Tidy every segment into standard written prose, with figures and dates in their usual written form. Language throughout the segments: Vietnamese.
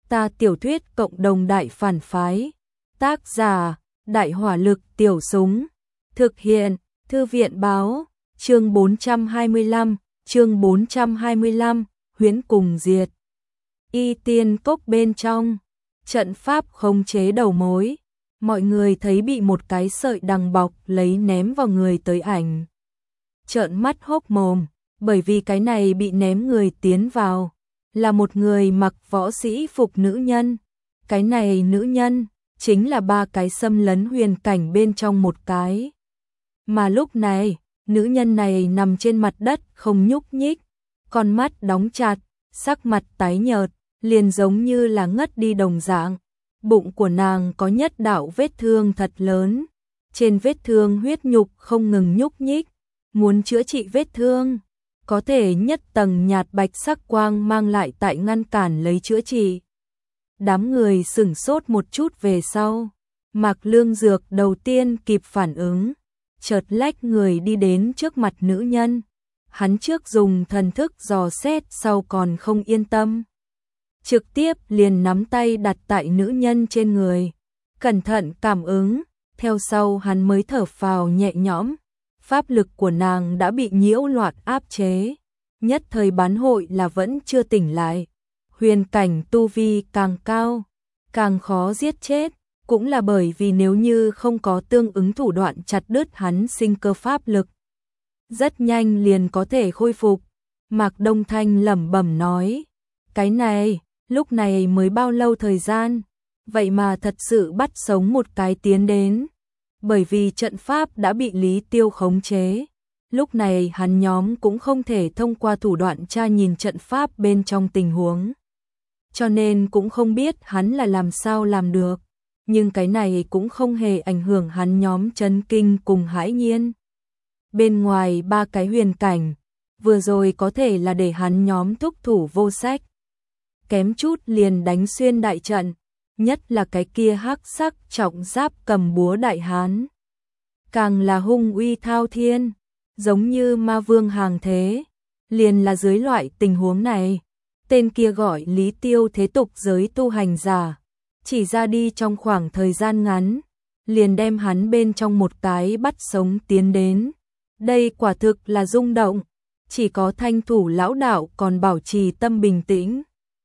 Ta tiểu thuyết cộng đồng đại phản phái. Tác giả: Đại hỏa lực tiểu súng. Thực hiện: Thư viện báo. Chương 425, huyễn cùng diệt. Y Tiên Cốc bên trong, trận pháp khống chế đầu mối. Mọi người thấy bị một cái sợi đằng bọc lấy ném vào người tới ảnh. Trợn mắt hốc mồm, bởi vì cái này bị ném người tiến vào là một người mặc võ sĩ phục nữ nhân. Cái này nữ nhân chính là 3 cái xâm lấn huyền cảnh bên trong một cái. Mà lúc này, nữ nhân này nằm trên mặt đất không nhúc nhích, con mắt đóng chặt, sắc mặt tái nhợt, liền giống như là ngất đi đồng dạng. Bụng của nàng có nhất đạo vết thương thật lớn, trên vết thương huyết nhục không ngừng nhúc nhích, muốn chữa trị vết thương, có thể nhất tầng nhạt bạch sắc quang mang lại tại ngăn cản lấy chữa trị. Đám người sửng sốt một chút về sau, Mạc Lương Dược đầu tiên kịp phản ứng, chợt lách người đi đến trước mặt nữ nhân. Hắn trước dùng thần thức dò xét, sau còn không yên tâm, trực tiếp liền nắm tay đặt tại nữ nhân trên người, cẩn thận cảm ứng, theo sau hắn mới thở phào nhẹ nhõm. Pháp lực của nàng đã bị nhiễu loạn áp chế, nhất thời bán hội là vẫn chưa tỉnh lại. Huyền cảnh tu vi càng cao, càng khó giết chết, cũng là bởi vì nếu như không có tương ứng thủ đoạn chặt đứt hắn sinh cơ pháp lực, rất nhanh liền có thể khôi phục. Mạc Đông Thanh lẩm bẩm nói, cái này, lúc này mới bao lâu thời gian, vậy mà thật sự bắt sống một cái tiến đến. Bởi vì trận pháp đã bị Lý Tiêu khống chế, lúc này hắn nhóm cũng không thể thông qua thủ đoạn tra nhìn trận pháp bên trong tình huống, cho nên cũng không biết hắn là làm sao làm được, nhưng cái này cũng không hề ảnh hưởng hắn nhóm chấn kinh cùng hãi nhiên. Bên ngoài 3 cái huyền cảnh, vừa rồi có thể là để hắn nhóm thúc thủ vô sách, kém chút liền đánh xuyên đại trận, nhất là cái kia hắc sắc trọng giáp cầm búa đại hán, càng là hung uy thao thiên, giống như ma vương hàng thế. Liền là dưới loại tình huống này, tên kia gọi Lý Tiêu thế tục giới tu hành giả, chỉ ra đi trong khoảng thời gian ngắn, liền đem hắn bên trong một cái bắt sống tiến đến. Đây quả thực là rung động, chỉ có Thanh Thủ lão đạo còn bảo trì tâm bình tĩnh.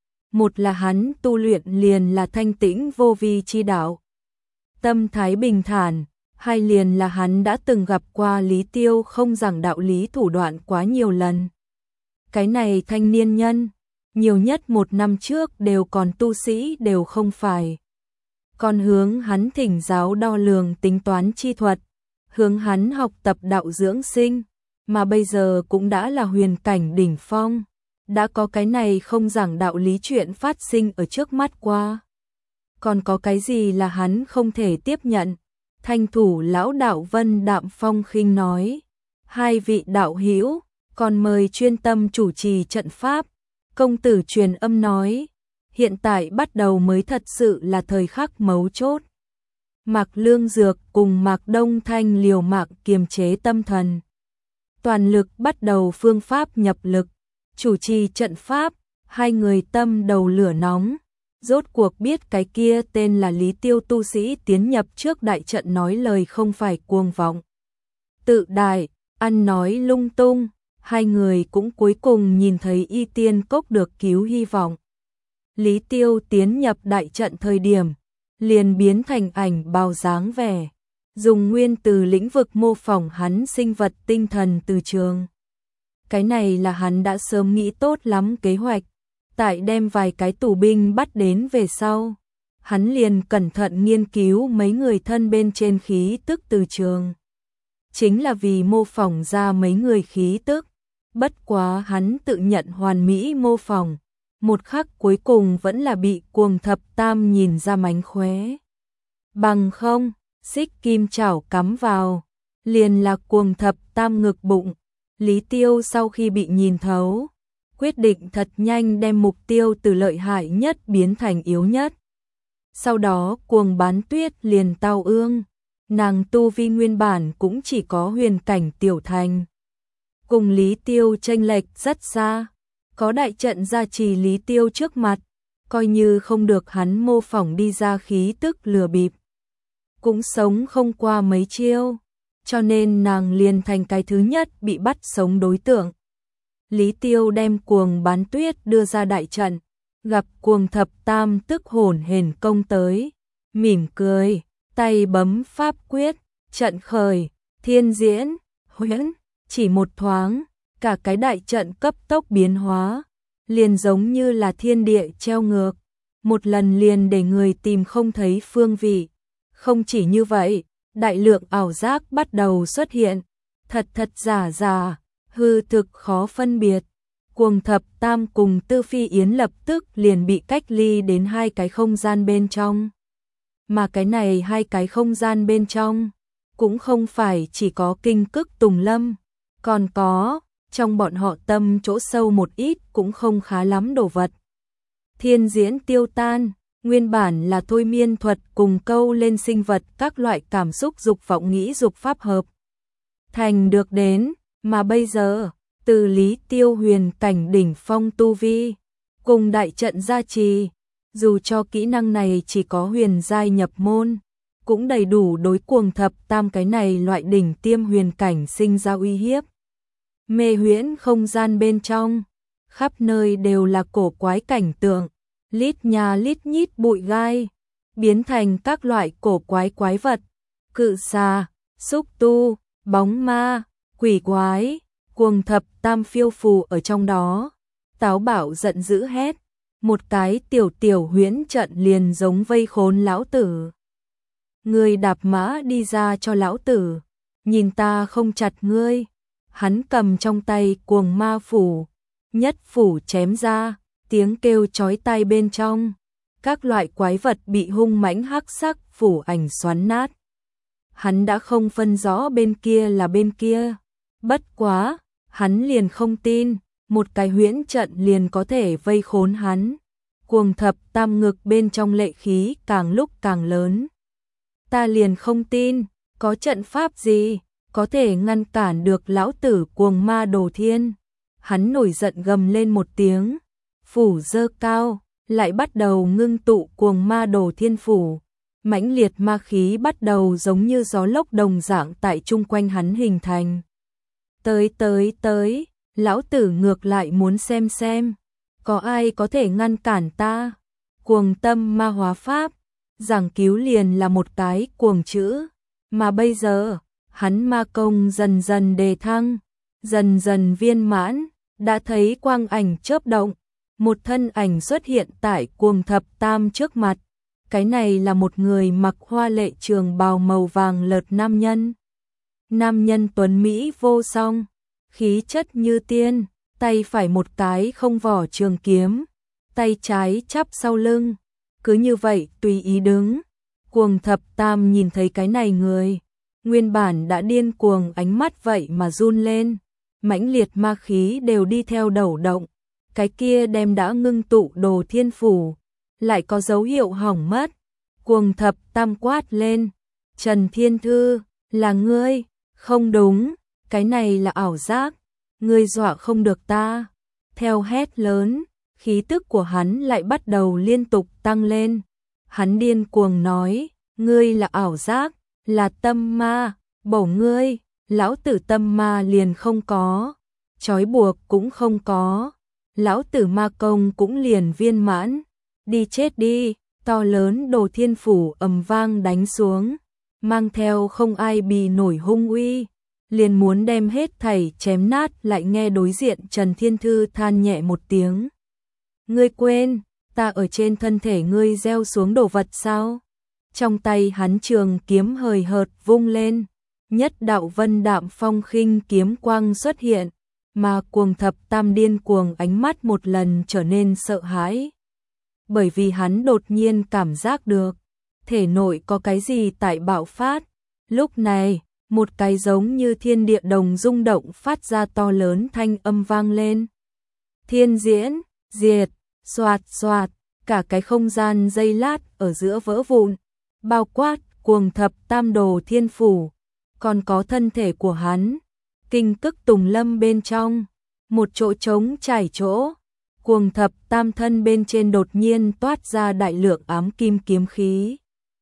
Một là hắn tu luyện liền là thanh tĩnh vô vi chi đạo, tâm thái bình thản, hai liền là hắn đã từng gặp qua Lý Tiêu không giảng đạo lý thủ đoạn quá nhiều lần. Cái này thanh niên nhân, nhiều nhất 1 năm trước đều còn tu sĩ đều không phải. Còn hướng hắn thỉnh giáo đo lường tính toán chi thuật, hướng hắn học tập đạo dưỡng sinh, mà bây giờ cũng đã là huyền cảnh đỉnh phong. Đã có cái này không giảng đạo lý chuyện phát sinh ở trước mắt qua, còn có cái gì là hắn không thể tiếp nhận? Thanh Thủ lão đạo Vân đạm phong khinh nói, 2 vị đạo hữu, còn mời chuyên tâm chủ trì trận pháp. Công tử truyền âm nói, hiện tại bắt đầu mới thật sự là thời khắc mấu chốt. Mạc Lương Dược cùng Mạc Đông Thanh liều mạng kiềm chế tâm thần, toàn lực bắt đầu phương pháp nhập lực, chủ trì trận pháp. 2 người tâm đầu lửa nóng, rốt cuộc biết cái kia tên là Lý Tiêu tu sĩ tiến nhập trước đại trận nói lời không phải cuồng vọng, tự đại, ăn nói lung tung. 2 người cũng cuối cùng nhìn thấy Y Tiên Cốc được cứu hy vọng. Lý Tiêu tiến nhập đại trận thời điểm, liền biến thành ảnh bào dáng vẻ, dùng nguyên từ lĩnh vực mô phỏng hắn sinh vật tinh thần từ trường. Cái này là hắn đã sớm nghĩ tốt lắm kế hoạch, tại đem vài cái tù binh bắt đến về sau, hắn liền cẩn thận nghiên cứu mấy người thân bên trên khí tức từ trường, chính là vì mô phỏng ra mấy người khí tức. Bất quá hắn tự nhận hoàn mỹ mô phỏng, một khắc cuối cùng vẫn là bị Cuồng Thập Tam nhìn ra mánh khóe. Bằng không, xích kim chảo cắm vào, liền là Cuồng Thập Tam ngực bụng. Lý Tiêu sau khi bị nhìn thấu, quyết định thật nhanh đem mục tiêu từ lợi hại nhất biến thành yếu nhất. Sau đó Cuồng Bán Tuyết liền tao ương, nàng tu vi nguyên bản cũng chỉ có huyền cảnh tiểu thành, cùng Lý Tiêu chênh lệch rất xa, có đại trận gia trì Lý Tiêu trước mặt, coi như không được hắn mô phỏng đi ra khí tức lừa bịp, cũng sống không qua mấy chiêu, cho nên nàng liền thành cái thứ nhất bị bắt sống đối tượng. Lý Tiêu đem Cuồng Bán Tuyết đưa ra đại trận, gặp Cuồng Thập Tam tức hồn hển công tới, mỉm cười, tay bấm pháp quyết, trận khởi, thiên diễn, huyễn, chỉ một thoáng, cả cái đại trận cấp tốc biến hóa, liền giống như là thiên địa treo ngược, một lần liền để người tìm không thấy phương vị. Không chỉ như vậy, đại lượng ảo giác bắt đầu xuất hiện, thật thật giả giả, hư thực khó phân biệt. Cuồng Thập Tam cùng Tư Phi Yến lập tức liền bị cách ly đến hai cái không gian bên trong. Mà cái này hai cái không gian bên trong, cũng không phải chỉ có Kinh Cức Tùng Lâm, còn có, trong bọn họ tâm chỗ sâu một ít cũng không khá lắm đồ vật. Thiên diễn tiêu tan, nguyên bản là thôi miên thuật cùng câu lên sinh vật các loại cảm xúc dục vọng nghĩ dục pháp hợp. Thành được đến, mà bây giờ, từ Lý Tiêu huyền cảnh đỉnh phong tu vi, cùng đại trận gia trì, dù cho kỹ năng này chỉ có huyền giai nhập môn, cũng đầy đủ đối Cuồng Thập Tam cái này loại đỉnh tiêm huyền cảnh sinh ra uy hiếp. Mê huyễn không gian bên trong, khắp nơi đều là cổ quái cảnh tượng, lít nhà lít nhít bụi gai, biến thành các loại cổ quái quái vật, cự xà, xúc tu, bóng ma, quỷ quái, Cuồng Thập Tam phiêu phù ở trong đó, táo bạo giận dữ hét, một cái tiểu tiểu huyễn trận liền giống vây khốn lão tử. Ngươi đạp mã đi ra cho lão tử, nhìn ta không chặt ngươi. Hắn cầm trong tay Cuồng Ma phủ, nhất phủ chém ra, tiếng kêu chói tai bên trong, các loại quái vật bị hung mãnh hắc sắc phủ ảnh xoắn nát. Hắn đã không phân rõ bên kia là bên kia, bất quá, hắn liền không tin, một cái huyễn trận liền có thể vây khốn hắn. Cuồng Thập Tam ngực bên trong lệ khí càng lúc càng lớn. Ta liền không tin, có trận pháp gì có thể ngăn cản được lão tử Cuồng Ma Đồ Thiên. Hắn nổi giận gầm lên một tiếng, phủ dơ cao, lại bắt đầu ngưng tụ Cuồng Ma Đồ Thiên phủ. Mãnh liệt ma khí bắt đầu giống như gió lốc đồng dạng tại chung quanh hắn hình thành. Tới, lão tử ngược lại muốn xem, có ai có thể ngăn cản ta. Cuồng Tâm Ma Hóa Pháp, giảng cứu liền là một cái cuồng chữ, mà bây giờ, hắn ma công dần dần đề thăng, dần dần viên mãn, đã thấy quang ảnh chớp động, một thân ảnh xuất hiện tại Cuồng Thập Tam trước mặt. Cái này là một người mặc hoa lệ trường bào màu vàng lợt nam nhân. Nam nhân tuấn Mỹ vô song, khí chất như tiên, tay phải một cái không vỏ trường kiếm, tay trái chắp sau lưng, cứ như vậy tùy ý đứng. Cuồng Thập Tam nhìn thấy cái này người, nguyên bản đã điên cuồng ánh mắt vậy mà run lên, mãnh liệt ma khí đều đi theo đầu động, cái kia đem đã ngưng tụ Đồ Thiên phủ, lại có dấu hiệu hỏng mất. Cuồng Thập Tam quát lên, Trần Thiên Thư, là ngươi? Không đúng, cái này là ảo giác, ngươi dọa không được ta. Theo hét lớn, khí tức của hắn lại bắt đầu liên tục tăng lên. Hắn điên cuồng nói, ngươi là ảo giác, là tâm ma, bổ ngươi, lão tử tâm ma liền không có, trói buộc cũng không có, lão tử ma công cũng liền viên mãn, đi chết đi. To lớn Đồ Thiên phủ ầm vang đánh xuống, mang theo không ai bì nổi hung uy, liền muốn đem hết thảy chém nát. Lại nghe đối diện Trần Thiên Thư than nhẹ một tiếng, ngươi quên, ta ở trên thân thể ngươi gieo xuống đồ vật sao? Trong tay hắn trường kiếm hời hợt vung lên, nhất đạo vân đạm phong khinh kiếm quang xuất hiện, mà Cuồng Thập Tam điên cuồng ánh mắt một lần trở nên sợ hãi. Bởi vì hắn đột nhiên cảm giác được, thể nội có cái gì tại bạo phát. Lúc này, một cái giống như thiên địa đồng rung động phát ra to lớn thanh âm vang lên. Thiên diễn, diệt, xoạt xoạt, cả cái không gian giây lát ở giữa vỡ vụn, bao quát Cuồng Thập Tam Đồ Thiên phủ, còn có thân thể của hắn. Kinh Cức Tùng Lâm bên trong, một chỗ trống trải chỗ. Cuồng thập tam thân bên trên đột nhiên toát ra đại lượng ám kim kiếm khí.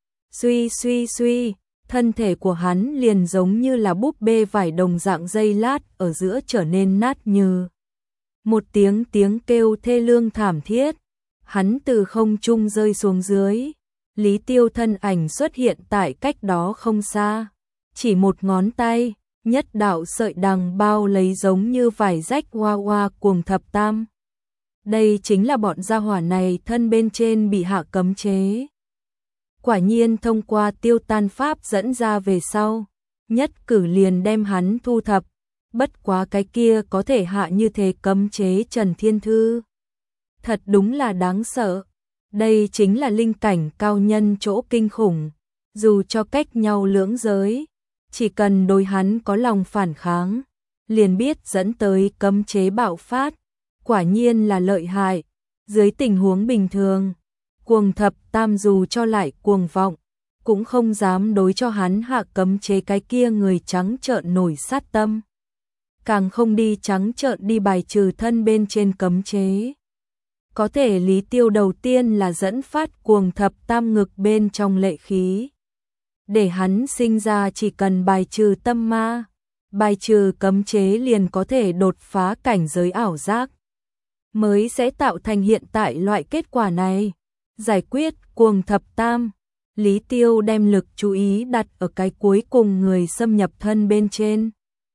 Suy suy suy, thân thể của hắn liền giống như là búp bê vải đồng dạng dây lát ở giữa trở nên nát như. Một tiếng kêu thê lương thảm thiết, hắn từ không trung rơi xuống dưới. Lý Tiêu thân ảnh xuất hiện tại cách đó không xa, chỉ một ngón tay, nhất đạo sợi đằng bao lấy giống như vải rách hoa hoa cuồng thập tam. Đây chính là bọn gia hỏa này thân bên trên bị hạ cấm chế. Quả nhiên thông qua tiêu tan pháp dẫn ra về sau, nhất cử liền đem hắn thu thập, bất quá cái kia có thể hạ như thế cấm chế Trần Thiên Thư. Thật đúng là đáng sợ, đây chính là linh cảnh cao nhân chỗ kinh khủng, dù cho cách nhau lưỡng giới, chỉ cần đối hắn có lòng phản kháng, liền biết dẫn tới cấm chế bạo phát, quả nhiên là lợi hại, dưới tình huống bình thường. Cuồng thập tam dù cho lại cuồng vọng, cũng không dám đối cho hắn hạ cấm chế cái kia người trắng trợn nổi sát tâm. Càng không đi trắng trợn đi bài trừ thân bên trên cấm chế. Có thể Lý Tiêu đầu tiên là dẫn phát cuồng thập tam ngực bên trong lệ khí. Để hắn sinh ra chỉ cần bài trừ tâm ma, bài trừ cấm chế liền có thể đột phá cảnh giới ảo giác. Mới sẽ tạo thành hiện tại loại kết quả này. Giải quyết cuồng thập tam, Lý Tiêu đem lực chú ý đặt ở cái cuối cùng người xâm nhập thân bên trên.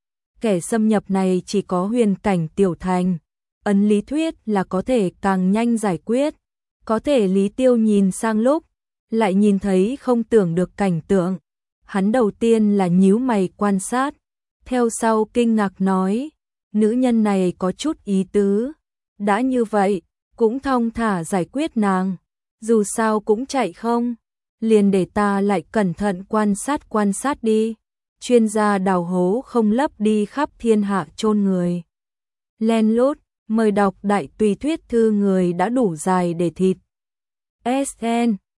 Kẻ xâm nhập này chỉ có huyền cảnh tiểu thành, ấn lý thuyết là có thể càng nhanh giải quyết. Có thể Lý Tiêu nhìn sang lúc, lại nhìn thấy không tưởng được cảnh tượng. Hắn đầu tiên là nhíu mày quan sát, theo sau kinh ngạc nói, nữ nhân này có chút ý tứ. Đã như vậy, cũng thong thả giải quyết nàng. Dù sao cũng chạy không, liền để ta lại cẩn thận quan sát đi. Chuyên gia đào hố không lấp đi khắp thiên hạ chôn người. Len lút, mời đọc đại tùy thuyết thư người đã đủ dài để thịt. SN